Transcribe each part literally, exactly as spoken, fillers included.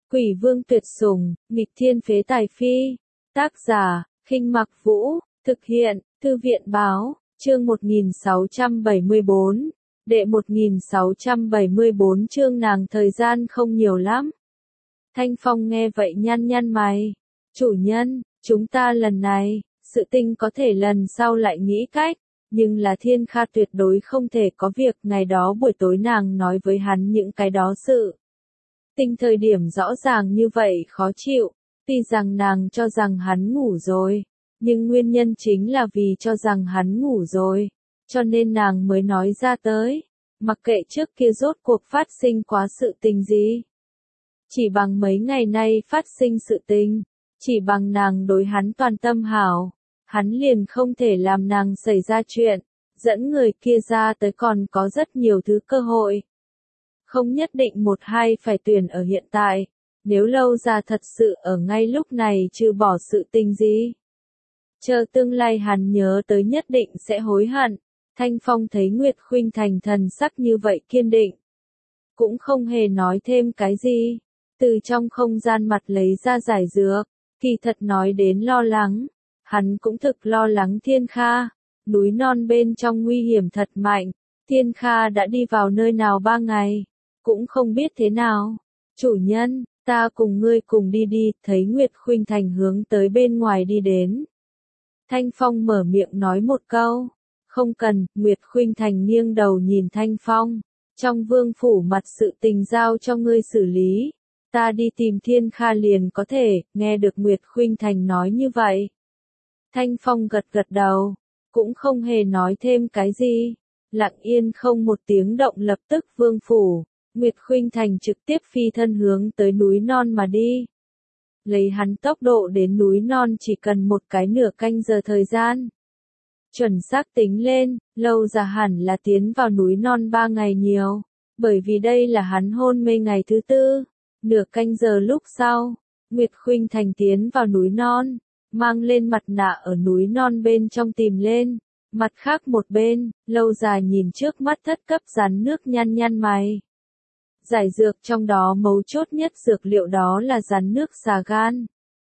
Quỷ vương tuyệt sủng, nghịch thiên phế tài phi. Tác giả, Khinh Mặc Vũ, thực hiện, Thư viện báo, chương một nghìn sáu trăm bảy mươi bốn, đệ một nghìn sáu trăm bảy mươi bốn chương nàng thời gian không nhiều lắm. Thanh Phong nghe vậy nhăn nhăn mày. Chủ nhân, chúng ta lần này, sự tình có thể lần sau lại nghĩ cách, nhưng là Thiên Kha tuyệt đối không thể có việc. Ngày đó buổi tối nàng nói với hắn những cái đó sự tình thời điểm rõ ràng như vậy khó chịu, tuy rằng nàng cho rằng hắn ngủ rồi, nhưng nguyên nhân chính là vì cho rằng hắn ngủ rồi, cho nên nàng mới nói ra tới, mặc kệ trước kia rốt cuộc phát sinh quá sự tình gì. Chỉ bằng mấy ngày nay phát sinh sự tình, chỉ bằng nàng đối hắn toàn tâm hảo, hắn liền không thể làm nàng xảy ra chuyện, dẫn người kia ra tới còn có rất nhiều thứ cơ hội. Không nhất định một hai phải tuyển ở hiện tại, nếu lâu ra thật sự ở ngay lúc này trừ bỏ sự tình gì. Chờ tương lai hắn nhớ tới nhất định sẽ hối hận. Thanh Phong thấy Nguyệt Khuynh Thành thần sắc như vậy kiên định, cũng không hề nói thêm cái gì, từ trong không gian mặt lấy ra giải dược, kỳ thật nói đến lo lắng, hắn cũng thực lo lắng Thiên Kha, núi non bên trong nguy hiểm thật mạnh, Thiên Kha đã đi vào nơi nào ba ngày, cũng không biết thế nào. Chủ nhân, ta cùng ngươi cùng đi đi, thấy Nguyệt Khuynh Thành hướng tới bên ngoài đi đến. Thanh Phong mở miệng nói một câu, không cần. Nguyệt Khuynh Thành nghiêng đầu nhìn Thanh Phong, trong vương phủ mặt sự tình giao cho ngươi xử lý, ta đi tìm Thiên Kha liền có thể. Nghe được Nguyệt Khuynh Thành nói như vậy, Thanh Phong gật gật đầu, cũng không hề nói thêm cái gì, lặng yên không một tiếng động lập tức vương phủ. Nguyệt Khuynh Thành trực tiếp phi thân hướng tới núi non mà đi. Lấy hắn tốc độ đến núi non chỉ cần một cái nửa canh giờ thời gian. Chuẩn xác tính lên, lâu ra hẳn là tiến vào núi non ba ngày nhiều, bởi vì đây là hắn hôn mê ngày thứ tư. Nửa canh giờ lúc sau, Nguyệt Khuynh Thành tiến vào núi non, mang lên mặt nạ ở núi non bên trong tìm lên. Mặt khác một bên, lâu già nhìn trước mắt thất cấp rắn nước nhăn nhăn mày. Giải dược trong đó mấu chốt nhất dược liệu đó là rắn nước xà gan.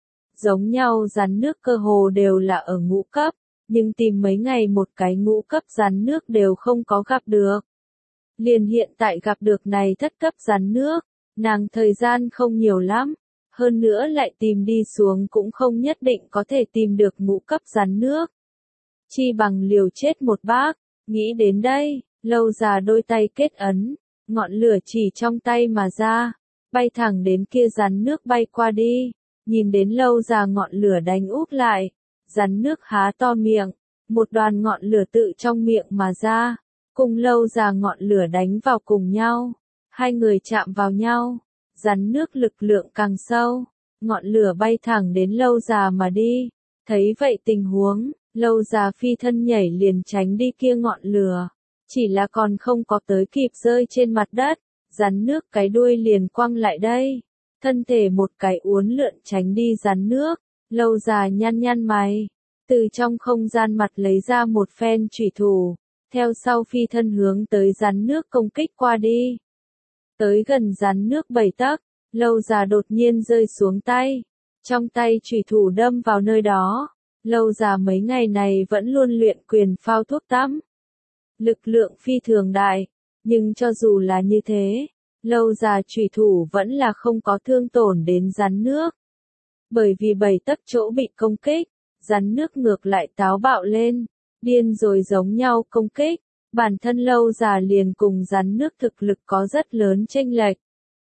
Giống nhau rắn nước cơ hồ đều là ở ngũ cấp, nhưng tìm mấy ngày một cái ngũ cấp rắn nước đều không có gặp được. Liền hiện tại gặp được này thất cấp rắn nước, nàng thời gian không nhiều lắm, hơn nữa lại tìm đi xuống cũng không nhất định có thể tìm được ngũ cấp rắn nước. Chi bằng liều chết một bác, nghĩ đến đây, lâu già đôi tay kết ấn. Ngọn lửa chỉ trong tay mà ra, bay thẳng đến kia rắn nước bay qua đi, nhìn đến lâu già ngọn lửa đánh úp lại, rắn nước há to miệng, một đoàn ngọn lửa tự trong miệng mà ra, cùng lâu già ngọn lửa đánh vào cùng nhau, hai người chạm vào nhau, rắn nước lực lượng càng sâu, ngọn lửa bay thẳng đến lâu già mà đi, thấy vậy tình huống, lâu già phi thân nhảy liền tránh đi kia ngọn lửa. Chỉ là còn không có tới kịp rơi trên mặt đất, rắn nước cái đuôi liền quăng lại đây, thân thể một cái uốn lượn tránh đi rắn nước, lâu già nhăn nhăn mày, từ trong không gian mặt lấy ra một phen chủy thủ, theo sau phi thân hướng tới rắn nước công kích qua đi. Tới gần rắn nước bảy tấc, lâu già đột nhiên rơi xuống tay, trong tay chủy thủ đâm vào nơi đó, lâu già mấy ngày này vẫn luôn luyện quyền phao thuốc tắm. Lực lượng phi thường đại, nhưng cho dù là như thế, lâu già chủy thủ vẫn là không có thương tổn đến rắn nước. Bởi vì bảy tấc chỗ bị công kích, rắn nước ngược lại táo bạo lên, điên rồi giống nhau công kích, bản thân lâu già liền cùng rắn nước thực lực có rất lớn chênh lệch.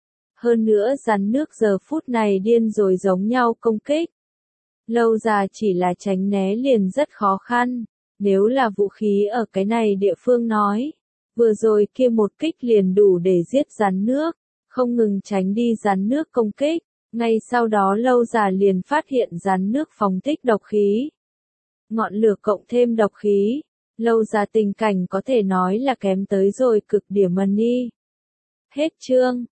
Hơn nữa rắn nước giờ phút này điên rồi giống nhau công kích. Lâu già chỉ là tránh né liền rất khó khăn. Nếu là vũ khí ở cái này địa phương nói, vừa rồi kia một kích liền đủ để giết rắn nước, không ngừng tránh đi rắn nước công kích, ngay sau đó lâu già liền phát hiện rắn nước phóng thích độc khí. Ngọn lửa cộng thêm độc khí, lâu già tình cảnh có thể nói là kém tới rồi cực điểm mần đi. Hết chương.